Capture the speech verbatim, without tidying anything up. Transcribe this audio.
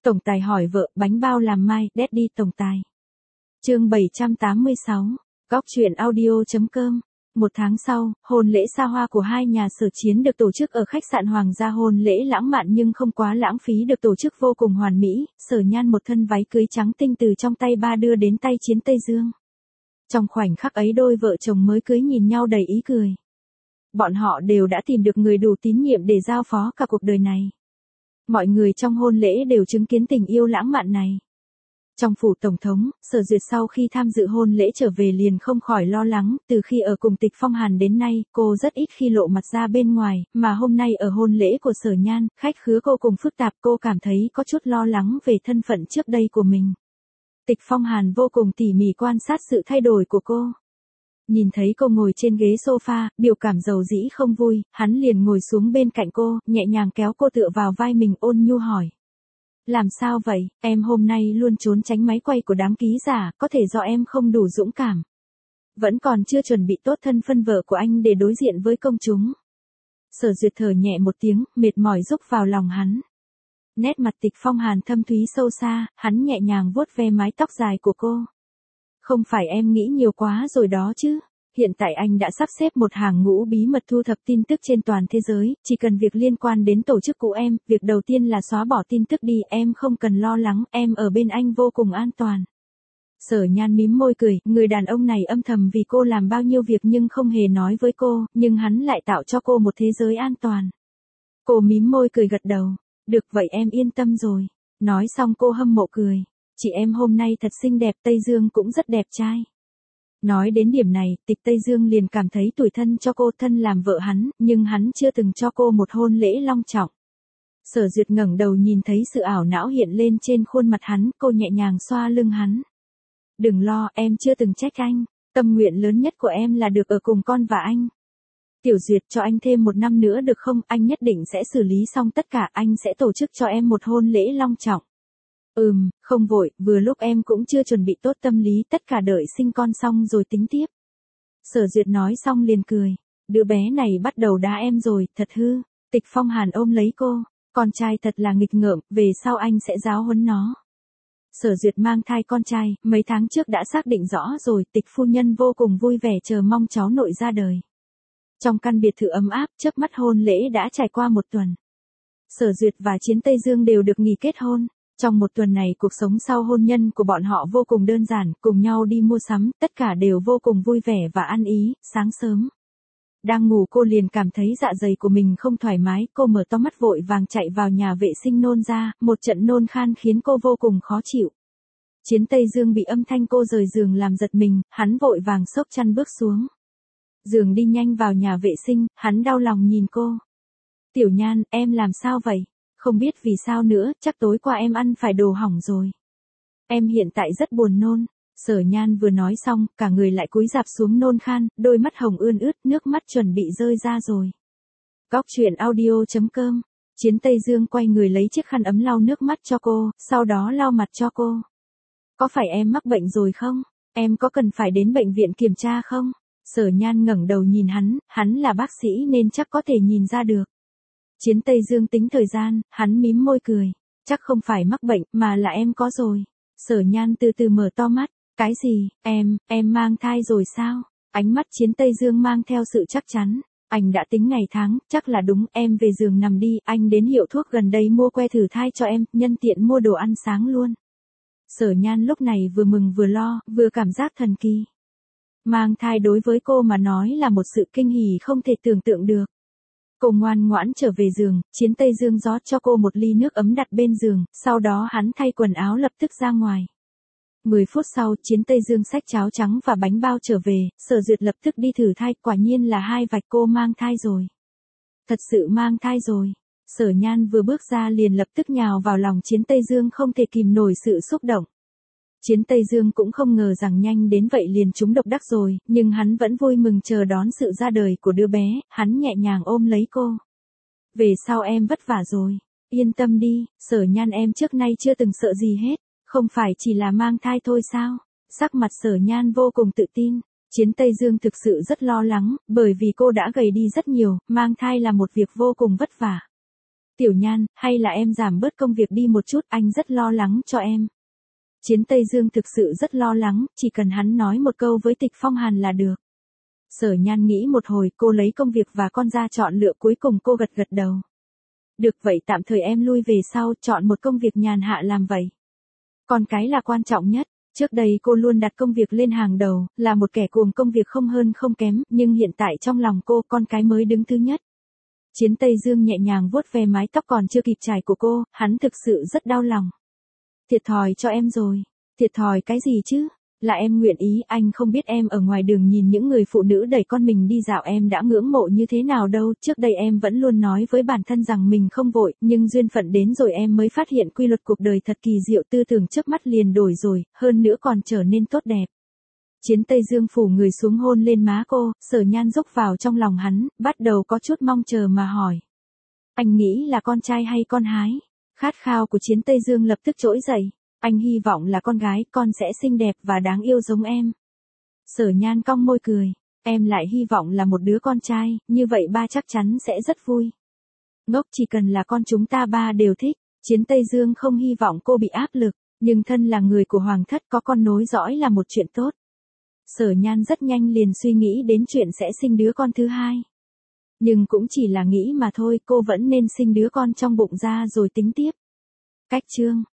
Tổng tài hỏi vợ, bánh bao làm mai, Daddy tổng tài. Chương bảy trăm tám mươi sáu, Góc truyện audio.com. Một tháng sau, hôn lễ xa hoa của hai nhà Sở Chiến được tổ chức ở khách sạn Hoàng gia. Hôn lễ lãng mạn nhưng không quá lãng phí được tổ chức vô cùng hoàn mỹ. Sở Nhan một thân váy cưới trắng tinh từ trong tay ba đưa đến tay Chiến Tây Dương. Trong khoảnh khắc ấy đôi vợ chồng mới cưới nhìn nhau đầy ý cười. Bọn họ đều đã tìm được người đủ tín nhiệm để giao phó cả cuộc đời này. Mọi người trong hôn lễ đều chứng kiến tình yêu lãng mạn này. Trong phủ tổng thống, Sở Duyệt sau khi tham dự hôn lễ trở về liền không khỏi lo lắng, từ khi ở cùng Tịch Phong Hàn đến nay, cô rất ít khi lộ mặt ra bên ngoài, mà hôm nay ở hôn lễ của Sở Nhan, khách khứa cô cùng phức tạp, cô cảm thấy có chút lo lắng về thân phận trước đây của mình. Tịch Phong Hàn vô cùng tỉ mỉ quan sát sự thay đổi của cô. Nhìn thấy cô ngồi trên ghế sofa, biểu cảm dầu dĩ không vui, hắn liền ngồi xuống bên cạnh cô, nhẹ nhàng kéo cô tựa vào vai mình ôn nhu hỏi. Làm sao vậy, em hôm nay luôn trốn tránh máy quay của đám ký giả, có thể do em không đủ dũng cảm. Vẫn còn chưa chuẩn bị tốt thân phân vợ của anh để đối diện với công chúng. Sở Duyệt thở nhẹ một tiếng, mệt mỏi rúc vào lòng hắn. Nét mặt Tịch Phong Hàn thâm thúy sâu xa, hắn nhẹ nhàng vuốt ve mái tóc dài của cô. Không phải em nghĩ nhiều quá rồi đó chứ. Hiện tại anh đã sắp xếp một hàng ngũ bí mật thu thập tin tức trên toàn thế giới, chỉ cần việc liên quan đến tổ chức của em, việc đầu tiên là xóa bỏ tin tức đi, em không cần lo lắng, em ở bên anh vô cùng an toàn. Sở Nhan mím môi cười, người đàn ông này âm thầm vì cô làm bao nhiêu việc nhưng không hề nói với cô, nhưng hắn lại tạo cho cô một thế giới an toàn. Cô mím môi cười gật đầu, được vậy em yên tâm rồi. Nói xong cô hâm mộ cười, chị em hôm nay thật xinh đẹp, Tây Dương cũng rất đẹp trai. Nói đến điểm này, Tịch Tây Dương liền cảm thấy tủi thân cho cô, thân làm vợ hắn, nhưng hắn chưa từng cho cô một hôn lễ long trọng. Sở Duyệt ngẩng đầu nhìn thấy sự ảo não hiện lên trên khuôn mặt hắn, cô nhẹ nhàng xoa lưng hắn. Đừng lo, em chưa từng trách anh, tâm nguyện lớn nhất của em là được ở cùng con và anh. Tiểu Duyệt, cho anh thêm một năm nữa được không, anh nhất định sẽ xử lý xong tất cả, anh sẽ tổ chức cho em một hôn lễ long trọng. Ừm, không vội, vừa lúc em cũng chưa chuẩn bị tốt tâm lý, tất cả đợi sinh con xong rồi tính tiếp. Sở Duyệt nói xong liền cười, đứa bé này bắt đầu đá em rồi, thật hư. Tịch Phong Hàn ôm lấy cô, con trai thật là nghịch ngợm, về sau anh sẽ giáo huấn nó. Sở Duyệt mang thai con trai, mấy tháng trước đã xác định rõ rồi, Tịch phu nhân vô cùng vui vẻ chờ mong cháu nội ra đời. Trong căn biệt thự ấm áp, chớp mắt hôn lễ đã trải qua một tuần. Sở Duyệt và Chiến Tây Dương đều được nghỉ kết hôn. Trong một tuần này cuộc sống sau hôn nhân của bọn họ vô cùng đơn giản, cùng nhau đi mua sắm, tất cả đều vô cùng vui vẻ và ăn ý. Sáng sớm, đang ngủ cô liền cảm thấy dạ dày của mình không thoải mái, cô mở to mắt vội vàng chạy vào nhà vệ sinh nôn ra, một trận nôn khan khiến cô vô cùng khó chịu. Chiến Tây Dương bị âm thanh cô rời giường làm giật mình, hắn vội vàng xốc chăn bước xuống giường đi nhanh vào nhà vệ sinh, hắn đau lòng nhìn cô. Tiểu Nhan, em làm sao vậy? Không biết vì sao nữa, chắc tối qua em ăn phải đồ hỏng rồi. Em hiện tại rất buồn nôn. Sở Nhan vừa nói xong, cả người lại cúi rạp xuống nôn khan, đôi mắt hồng ươn ướt, nước mắt chuẩn bị rơi ra rồi. Góc truyện audio.com. Chiến Tây Dương quay người lấy chiếc khăn ấm lau nước mắt cho cô, sau đó lau mặt cho cô. Có phải em mắc bệnh rồi không? Em có cần phải đến bệnh viện kiểm tra không? Sở Nhan ngẩng đầu nhìn hắn, hắn là bác sĩ nên chắc có thể nhìn ra được. Chiến Tây Dương tính thời gian, hắn mím môi cười. Chắc không phải mắc bệnh, mà là em có rồi. Sở Nhan từ từ mở to mắt. Cái gì, em, em mang thai rồi sao? Ánh mắt Chiến Tây Dương mang theo sự chắc chắn. Anh đã tính ngày tháng, chắc là đúng, em về giường nằm đi, anh đến hiệu thuốc gần đây mua que thử thai cho em, nhân tiện mua đồ ăn sáng luôn. Sở Nhan lúc này vừa mừng vừa lo, vừa cảm giác thần kỳ. Mang thai đối với cô mà nói là một sự kinh hỉ không thể tưởng tượng được. Cô ngoan ngoãn trở về giường, Chiến Tây Dương rót cho cô một ly nước ấm đặt bên giường, sau đó hắn thay quần áo lập tức ra ngoài. mười phút sau, Chiến Tây Dương xách cháo trắng và bánh bao trở về, Sở Duyệt lập tức đi thử thai, quả nhiên là hai vạch, cô mang thai rồi. Thật sự mang thai rồi. Sở Nhan vừa bước ra liền lập tức nhào vào lòng Chiến Tây Dương không thể kìm nổi sự xúc động. Chiến Tây Dương cũng không ngờ rằng nhanh đến vậy liền trúng độc đắc rồi, nhưng hắn vẫn vui mừng chờ đón sự ra đời của đứa bé, hắn nhẹ nhàng ôm lấy cô. Về sau em vất vả rồi, yên tâm đi, Sở Nhan em trước nay chưa từng sợ gì hết, không phải chỉ là mang thai thôi sao? Sắc mặt Sở Nhan vô cùng tự tin, Chiến Tây Dương thực sự rất lo lắng, bởi vì cô đã gầy đi rất nhiều, mang thai là một việc vô cùng vất vả. Tiểu Nhan, hay là em giảm bớt công việc đi một chút, anh rất lo lắng cho em. Chiến Tây Dương thực sự rất lo lắng, chỉ cần hắn nói một câu với Tịch Phong Hàn là được. Sở Nhan nghĩ một hồi, cô lấy công việc và con ra chọn lựa, cuối cùng cô gật gật đầu. Được vậy tạm thời em lui về sau, chọn một công việc nhàn hạ làm vậy. Con cái là quan trọng nhất. Trước đây cô luôn đặt công việc lên hàng đầu, là một kẻ cuồng công việc không hơn không kém, nhưng hiện tại trong lòng cô, con cái mới đứng thứ nhất. Chiến Tây Dương nhẹ nhàng vuốt ve mái tóc còn chưa kịp chải của cô, hắn thực sự rất đau lòng. Thiệt thòi cho em rồi. Thiệt thòi cái gì chứ? Là em nguyện ý, anh không biết em ở ngoài đường nhìn những người phụ nữ đẩy con mình đi dạo em đã ngưỡng mộ như thế nào đâu. Trước đây em vẫn luôn nói với bản thân rằng mình không vội, nhưng duyên phận đến rồi em mới phát hiện quy luật cuộc đời thật kỳ diệu, tư tưởng trước mắt liền đổi rồi, hơn nữa còn trở nên tốt đẹp. Chiến Tây Dương phủ người xuống hôn lên má cô, Sở Nhan rúc vào trong lòng hắn, bắt đầu có chút mong chờ mà hỏi. Anh nghĩ là con trai hay con gái? Khát khao của Chiến Tây Dương lập tức trỗi dậy. Anh hy vọng là con gái, con sẽ xinh đẹp và đáng yêu giống em. Sở Nhan cong môi cười. Em lại hy vọng là một đứa con trai, như vậy ba chắc chắn sẽ rất vui. Ngốc, chỉ cần là con chúng ta ba đều thích. Chiến Tây Dương không hy vọng cô bị áp lực, nhưng thân là người của hoàng thất có con nối dõi là một chuyện tốt. Sở Nhan rất nhanh liền suy nghĩ đến chuyện sẽ sinh đứa con thứ hai. Nhưng cũng chỉ là nghĩ mà thôi, cô vẫn nên sinh đứa con trong bụng ra rồi tính tiếp. Cách chương